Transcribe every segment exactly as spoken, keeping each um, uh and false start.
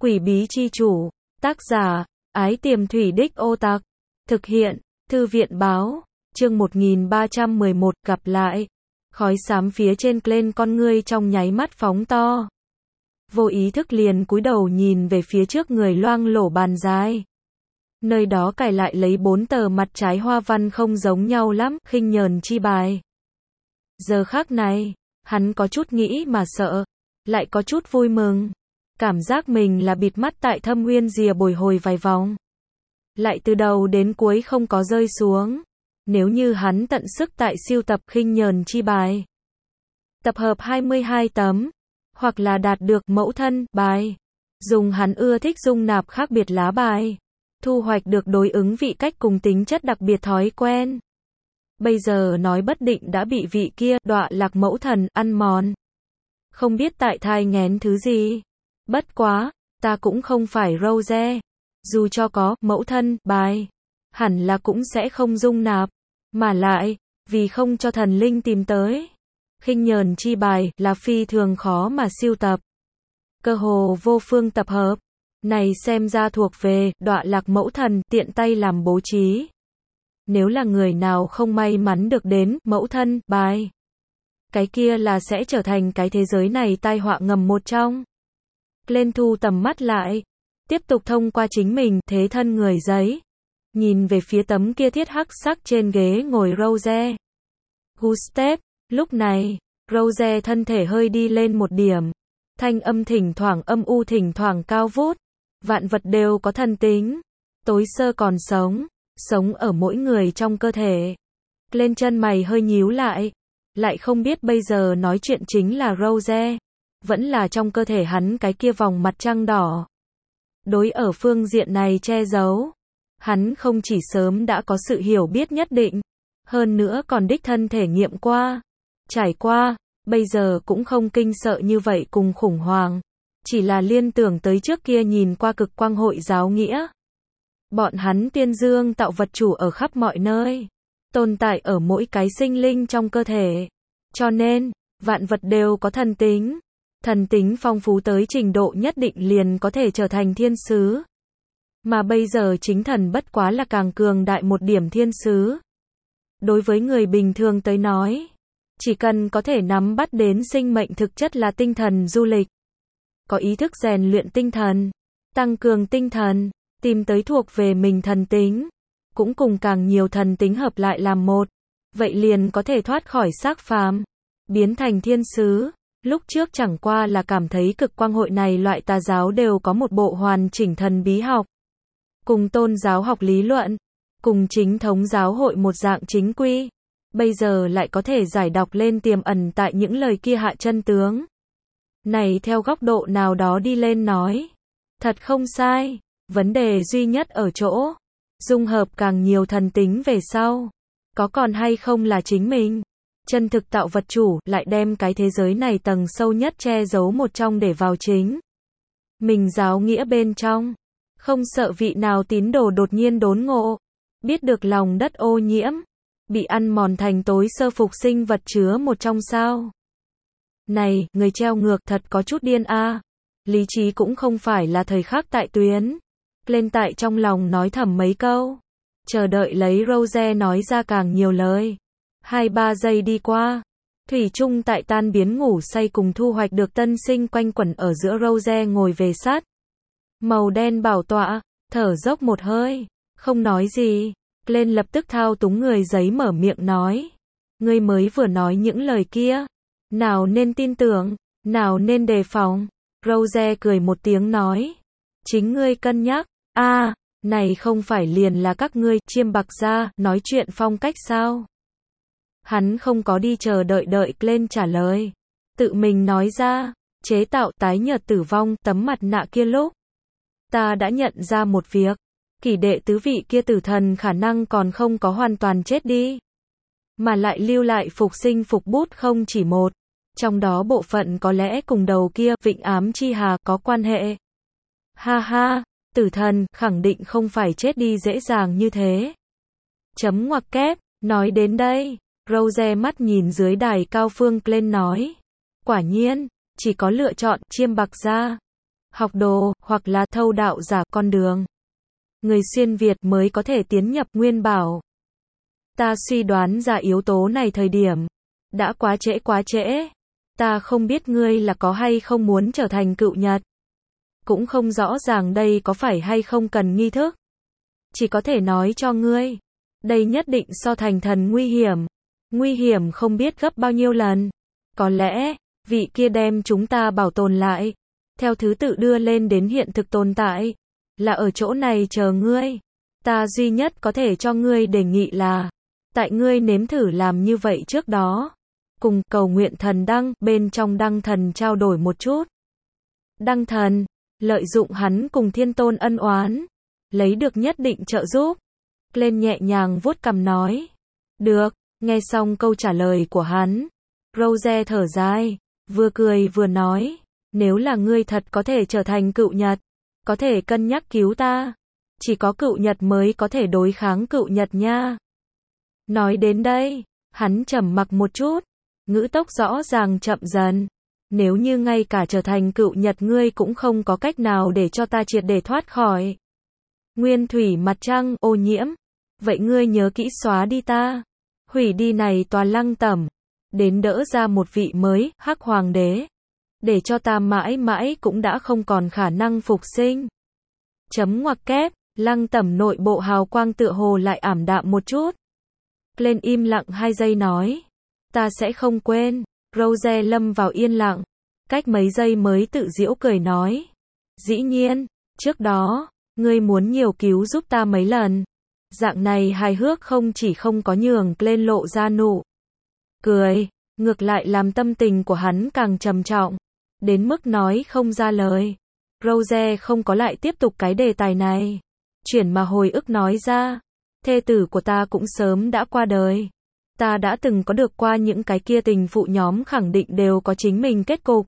Quỷ bí chi chủ, tác giả, Ái Tiềm Thủy Đích Ô Tặc, thực hiện, Thư viện báo, chương một nghìn ba trăm mười một, gặp lại. Khói xám phía trên lên con ngươi trong nháy mắt phóng to. Vô ý thức liền cúi đầu nhìn về phía trước người loang lổ bàn dài. Nơi đó cài lại lấy bốn tờ mặt trái hoa văn không giống nhau lắm, khinh nhờn chi bài. Giờ khắc này, hắn có chút nghĩ mà sợ, lại có chút vui mừng. Cảm giác mình là bịt mắt tại Thâm Uyên Rìa bồi hồi vài vòng. Lại từ đầu đến cuối không có rơi xuống. Nếu như hắn tận sức tại siêu tập khinh nhờn chi bài, tập hợp hai mươi hai tấm, hoặc là đạt được mẫu thân bài, dùng hắn ưa thích dung nạp khác biệt lá bài, thu hoạch được đối ứng vị cách cùng tính chất đặc biệt thói quen. Bây giờ nói bất định đã bị vị kia đọa lạc mẫu thần ăn mòn. Không biết tại thai nghén thứ gì. Bất quá, ta cũng không phải Rose. Dù cho có mẫu thân bài, hẳn là cũng sẽ không dung nạp. Mà lại, vì không cho thần linh tìm tới, khinh nhờn chi bài là phi thường khó mà siêu tập. Cơ hồ vô phương tập hợp. Này xem ra thuộc về đọa lạc mẫu thần tiện tay làm bố trí. Nếu là người nào không may mắn được đến mẫu thân bài, cái kia là sẽ trở thành cái thế giới này tai họa ngầm một trong. Lên thu tầm mắt lại, tiếp tục thông qua chính mình thế thân người giấy, nhìn về phía tấm kia thiết hắc sắc trên ghế ngồi Rose. Gustave, lúc này, Rose thân thể hơi đi lên một điểm, thanh âm thỉnh thoảng âm u thỉnh thoảng cao vút, vạn vật đều có thần tính, tối sơ còn sống, sống ở mỗi người trong cơ thể. Lên chân mày hơi nhíu lại, lại không biết bây giờ nói chuyện chính là Rose, vẫn là trong cơ thể hắn cái kia vòng mặt trăng đỏ. Đối ở phương diện này che giấu, hắn không chỉ sớm đã có sự hiểu biết nhất định, hơn nữa còn đích thân thể nghiệm qua, trải qua, bây giờ cũng không kinh sợ như vậy cùng khủng hoảng, chỉ là liên tưởng tới trước kia nhìn qua cực quang hội giáo nghĩa. Bọn hắn tiên dương tạo vật chủ ở khắp mọi nơi, tồn tại ở mỗi cái sinh linh trong cơ thể, cho nên, vạn vật đều có thần tính. Thần tính phong phú tới trình độ nhất định liền có thể trở thành thiên sứ. Mà bây giờ chính thần bất quá là càng cường đại một điểm thiên sứ. Đối với người bình thường tới nói, chỉ cần có thể nắm bắt đến sinh mệnh thực chất là tinh thần du lịch, có ý thức rèn luyện tinh thần, tăng cường tinh thần, tìm tới thuộc về mình thần tính, cũng cùng càng nhiều thần tính hợp lại làm một, vậy liền có thể thoát khỏi xác phàm, biến thành thiên sứ. Lúc trước chẳng qua là cảm thấy cực quang hội này loại tà giáo đều có một bộ hoàn chỉnh thần bí học, cùng tôn giáo học lý luận, cùng chính thống giáo hội một dạng chính quy, bây giờ lại có thể giải đọc lên tiềm ẩn tại những lời kia hạ chân tướng. Này theo góc độ nào đó đi lên nói, thật không sai, vấn đề duy nhất ở chỗ, dung hợp càng nhiều thần tính về sau, có còn hay không là chính mình. Chân thực tạo vật chủ lại đem cái thế giới này tầng sâu nhất che giấu một trong để vào chính mình giáo nghĩa bên trong, không sợ vị nào tín đồ đột nhiên đốn ngộ, biết được lòng đất ô nhiễm, bị ăn mòn thành tối sơ phục sinh vật chứa một trong sao. Này, người treo ngược thật có chút điên a. À. Lý trí cũng không phải là thời khắc tại tuyến. Lên tại trong lòng nói thầm mấy câu, chờ đợi lấy Rose nói ra càng nhiều lời. Hai ba giây đi qua, thủy chung tại tan biến ngủ say cùng thu hoạch được tân sinh quanh quẩn ở giữa. Rose ngồi về sát màu đen bảo tọa, thở dốc một hơi, không nói gì. Lên lập tức thao túng người giấy mở miệng nói, ngươi mới vừa nói những lời kia, nào nên tin tưởng, nào nên đề phòng. Rose cười một tiếng nói, chính ngươi cân nhắc. A, à, này không phải liền là các ngươi chiêm bạc gia nói chuyện phong cách sao? Hắn không có đi chờ đợi đợi lên trả lời, tự mình nói ra, chế tạo tái nhợt tử vong tấm mặt nạ kia lúc, ta đã nhận ra một việc, kỷ đệ tứ vị kia tử thần khả năng còn không có hoàn toàn chết đi, mà lại lưu lại phục sinh phục bút không chỉ một, trong đó bộ phận có lẽ cùng đầu kia vịnh ám chi hà có quan hệ. Ha ha, tử thần khẳng định không phải chết đi dễ dàng như thế. Chấm ngoặc kép, nói đến đây, Rose mắt nhìn dưới đài cao phương lên nói, quả nhiên, chỉ có lựa chọn chiêm bạc gia. học đồ, hoặc là thâu đạo giả con đường. Người xuyên Việt mới có thể tiến nhập Nguyên Bảo. Ta suy đoán ra yếu tố này thời điểm. Đã quá trễ quá trễ. Ta không biết ngươi là có hay không muốn trở thành cựu Nhật. Cũng không rõ ràng đây có phải hay không cần nghi thức. Chỉ có thể nói cho ngươi. Đây nhất định so thành thần nguy hiểm. Nguy hiểm không biết gấp bao nhiêu lần. Có lẽ, vị kia đem chúng ta bảo tồn lại. Theo thứ tự đưa lên đến hiện thực tồn tại. Là ở chỗ này chờ ngươi. Ta duy nhất có thể cho ngươi đề nghị là. Tại ngươi nếm thử làm như vậy trước đó. Cùng cầu nguyện thần đăng, bên trong đăng thần trao đổi một chút. Đăng thần, lợi dụng hắn cùng thiên tôn ân oán. Lấy được nhất định trợ giúp. Lên nhẹ nhàng vuốt cằm nói. Được, nghe xong câu trả lời của hắn. Rose thở dài, vừa cười vừa nói. Nếu là ngươi thật có thể trở thành cựu Nhật. Có thể cân nhắc cứu ta. Chỉ có cựu Nhật mới có thể đối kháng cựu Nhật nha. Nói đến đây, hắn trầm mặc một chút. Ngữ tốc rõ ràng chậm dần. Nếu như ngay cả trở thành cựu Nhật ngươi cũng không có cách nào để cho ta triệt để thoát khỏi Nguyên thủy mặt trăng ô nhiễm. Vậy ngươi nhớ kỹ xóa đi ta. Hủy đi này tòa lăng tẩm. Đến đỡ ra một vị mới, Hắc Hoàng đế. Để cho ta mãi mãi cũng đã không còn khả năng phục sinh. Chấm ngoặc kép, lăng tẩm nội bộ hào quang tựa hồ lại ảm đạm một chút. Lên im lặng hai giây nói. Ta sẽ không quên. Rose lâm vào yên lặng. Cách mấy giây mới tự giễu cười nói. Dĩ nhiên, trước đó, ngươi muốn nhiều cứu giúp ta mấy lần. Dạng này hài hước không chỉ không có nhường lên lộ ra nụ cười, ngược lại làm tâm tình của hắn càng trầm trọng. Đến mức nói không ra lời. Rose không có lại tiếp tục cái đề tài này. Chuyển mà hồi ức nói ra. Thê tử của ta cũng sớm đã qua đời. Ta đã từng có được qua những cái kia tình phụ nhóm khẳng định đều có chính mình kết cục.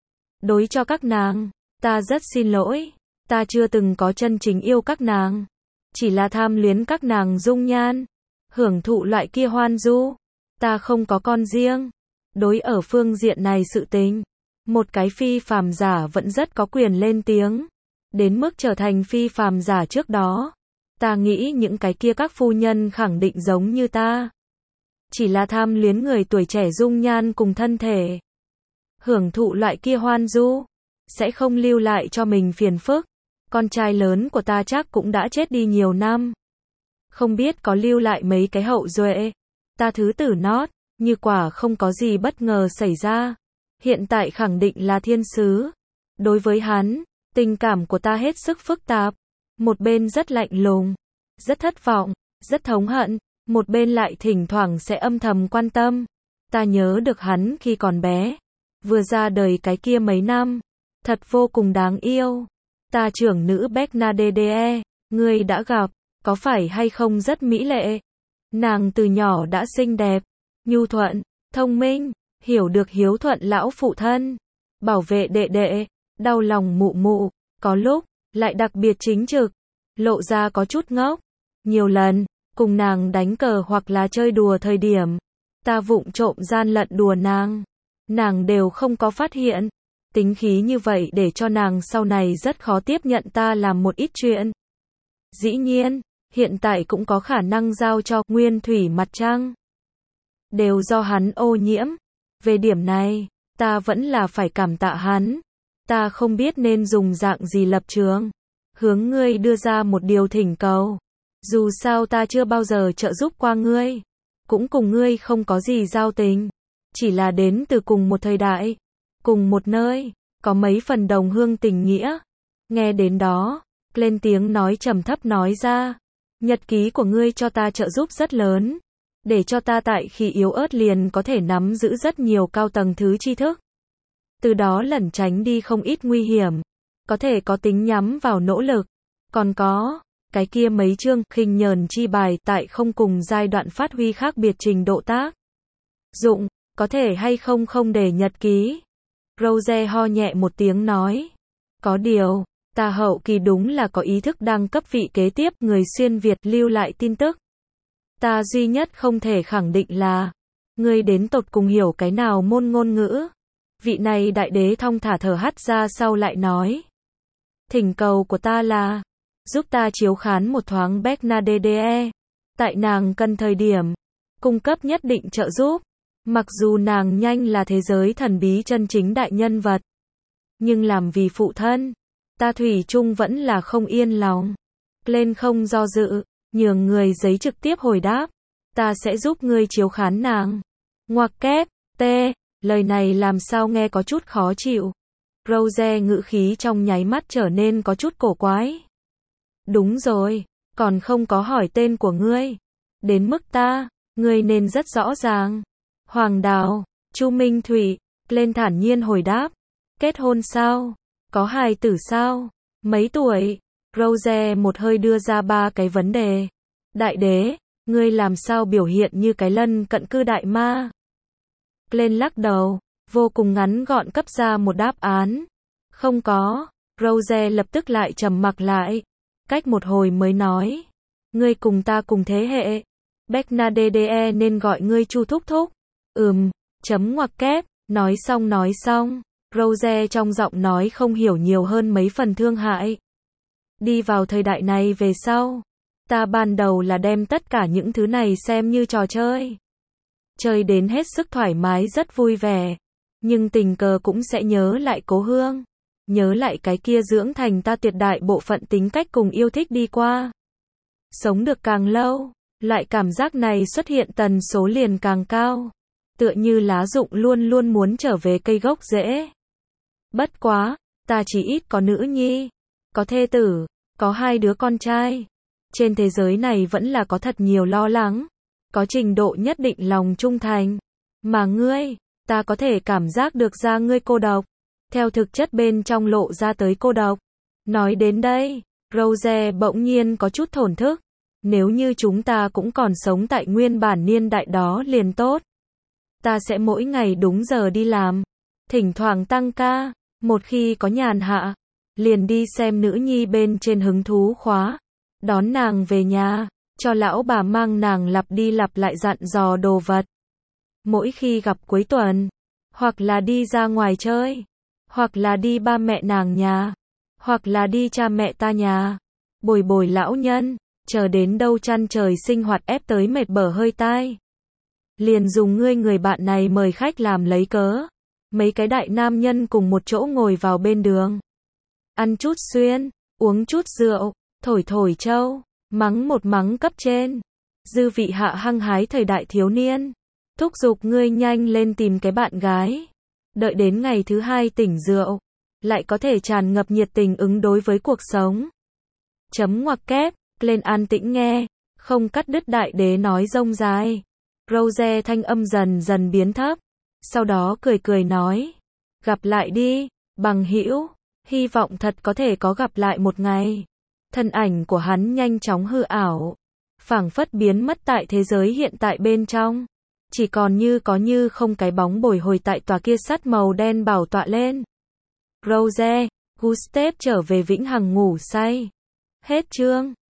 Đối cho các nàng, ta rất xin lỗi. Ta chưa từng có chân chính yêu các nàng. Chỉ là tham luyến các nàng dung nhan. Hưởng thụ loại kia hoan du. Ta không có con riêng. Đối ở phương diện này sự tình. Một cái phi phàm giả vẫn rất có quyền lên tiếng. Đến mức trở thành phi phàm giả trước đó. Ta nghĩ những cái kia các phu nhân khẳng định giống như ta. Chỉ là tham luyến người tuổi trẻ dung nhan cùng thân thể. Hưởng thụ loại kia hoan du. Sẽ không lưu lại cho mình phiền phức. Con trai lớn của ta chắc cũng đã chết đi nhiều năm. Không biết có lưu lại mấy cái hậu duệ. Ta thứ tử nót, như quả không có gì bất ngờ xảy ra. Hiện tại khẳng định là thiên sứ. Đối với hắn, tình cảm của ta hết sức phức tạp. Một bên rất lạnh lùng, rất thất vọng, rất thống hận. Một bên lại thỉnh thoảng sẽ âm thầm quan tâm. Ta nhớ được hắn khi còn bé. Vừa ra đời cái kia mấy năm. Thật vô cùng đáng yêu. Ta trưởng nữ Bernadette, ngươi đã gặp, có phải hay không rất mỹ lệ? Nàng từ nhỏ đã xinh đẹp, nhu thuận, thông minh, hiểu được hiếu thuận lão phụ thân, bảo vệ đệ đệ, đau lòng mụ mụ, có lúc, lại đặc biệt chính trực, lộ ra có chút ngốc. Nhiều lần, cùng nàng đánh cờ hoặc là chơi đùa thời điểm, ta vụng trộm gian lận đùa nàng, nàng đều không có phát hiện. Tính khí như vậy để cho nàng sau này rất khó tiếp nhận ta làm một ít chuyện. Dĩ nhiên, hiện tại cũng có khả năng giao cho nguyên thủy mặt trăng. Đều do hắn ô nhiễm. Về điểm này, ta vẫn là phải cảm tạ hắn. Ta không biết nên dùng dạng gì lập trường. Hướng ngươi đưa ra một điều thỉnh cầu. Dù sao ta chưa bao giờ trợ giúp qua ngươi. Cũng cùng ngươi không có gì giao tình. Chỉ là đến từ cùng một thời đại. Cùng một nơi, có mấy phần đồng hương tình nghĩa. Nghe đến đó, lên tiếng nói trầm thấp nói ra. Nhật ký của ngươi cho ta trợ giúp rất lớn. Để cho ta tại khi yếu ớt liền có thể nắm giữ rất nhiều cao tầng thứ tri thức. Từ đó lẩn tránh đi không ít nguy hiểm. Có thể có tính nhắm vào nỗ lực. Còn có, cái kia mấy chương khinh nhờn chi bài tại không cùng giai đoạn phát huy khác biệt trình độ tác dụng. Có thể hay không không để nhật ký. Rose ho nhẹ một tiếng nói. Có điều, ta hậu kỳ đúng là có ý thức đang cấp vị kế tiếp người xuyên Việt lưu lại tin tức. Ta duy nhất không thể khẳng định là, ngươi đến tột cùng hiểu cái nào môn ngôn ngữ. Vị này đại đế thong thả thở hắt ra sau lại nói. Thỉnh cầu của ta là, giúp ta chiếu khán một thoáng Bernadette. Tại nàng cần thời điểm, cung cấp nhất định trợ giúp. Mặc dù nàng nhanh là thế giới thần bí chân chính đại nhân vật. Nhưng làm vì phụ thân, ta thủy chung vẫn là không yên lòng. Lên không do dự, nhường người giấy trực tiếp hồi đáp. Ta sẽ giúp ngươi chiếu khán nàng. Ngoặc kép, T, lời này làm sao nghe có chút khó chịu. Rose ngữ khí trong nháy mắt trở nên có chút cổ quái. Đúng rồi, còn không có hỏi tên của ngươi. Đến mức ta, ngươi nên rất rõ ràng. Hoàng Đào, Chu Minh Thủy, lên thản nhiên hồi đáp. Kết hôn sao? Có hài tử sao? Mấy tuổi? Rose một hơi đưa ra ba cái vấn đề. Đại đế, ngươi làm sao biểu hiện như cái lân cận cư đại ma? Lên lắc đầu, vô cùng ngắn gọn cấp ra một đáp án. Không có. Rose lập tức lại trầm mặc lại. Cách một hồi mới nói. Ngươi cùng ta cùng thế hệ. Bernadette nên gọi ngươi Chu thúc thúc. Ừm, chấm ngoặc kép, nói xong nói xong. Rose trong giọng nói không hiểu nhiều hơn mấy phần thương hại. Đi vào thời đại này về sau, ta ban đầu là đem tất cả những thứ này xem như trò chơi. Chơi đến hết sức thoải mái rất vui vẻ. Nhưng tình cờ cũng sẽ nhớ lại cố hương. Nhớ lại cái kia dưỡng thành ta tuyệt đại bộ phận tính cách cùng yêu thích đi qua. Sống được càng lâu, lại cảm giác này xuất hiện tần số liền càng cao. Tựa như lá rụng luôn luôn muốn trở về cây gốc rễ. Bất quá, ta chỉ ít có nữ nhi, có thê tử, có hai đứa con trai. Trên thế giới này vẫn là có thật nhiều lo lắng, có trình độ nhất định lòng trung thành. Mà ngươi, ta có thể cảm giác được ra ngươi cô độc. Theo thực chất bên trong lộ ra tới cô độc. Nói đến đây, Rose bỗng nhiên có chút thổn thức. Nếu như chúng ta cũng còn sống tại nguyên bản niên đại đó liền tốt. Ta sẽ mỗi ngày đúng giờ đi làm. Thỉnh thoảng tăng ca. Một khi có nhàn hạ, liền đi xem nữ nhi bên trên hứng thú khóa. Đón nàng về nhà, cho lão bà mang nàng lặp đi lặp lại dặn dò đồ vật. Mỗi khi gặp cuối tuần, hoặc là đi ra ngoài chơi, hoặc là đi ba mẹ nàng nhà, hoặc là đi cha mẹ ta nhà, bồi bồi lão nhân, chờ đến đâu chăn trời sinh hoạt ép tới mệt bở hơi tai. Liền dùng ngươi người bạn này mời khách làm lấy cớ. Mấy cái đại nam nhân cùng một chỗ ngồi vào bên đường. Ăn chút xuyên, uống chút rượu, thổi thổi trâu, mắng một mắng cấp trên. Dư vị hạ hăng hái thời đại thiếu niên. Thúc giục ngươi nhanh lên tìm cái bạn gái. Đợi đến ngày thứ hai tỉnh rượu, lại có thể tràn ngập nhiệt tình ứng đối với cuộc sống. Chấm ngoặc kép, lên an tĩnh nghe, không cắt đứt đại đế nói rông dài. Rose thanh âm dần dần biến thấp, sau đó cười cười nói, gặp lại đi, bằng hữu, hy vọng thật có thể có gặp lại một ngày. Thân ảnh của hắn nhanh chóng hư ảo, phảng phất biến mất tại thế giới hiện tại bên trong, chỉ còn như có như không cái bóng bồi hồi tại tòa kia sắt màu đen bảo tọa lên. Rose, Gustave trở về vĩnh hằng ngủ say. Hết chương.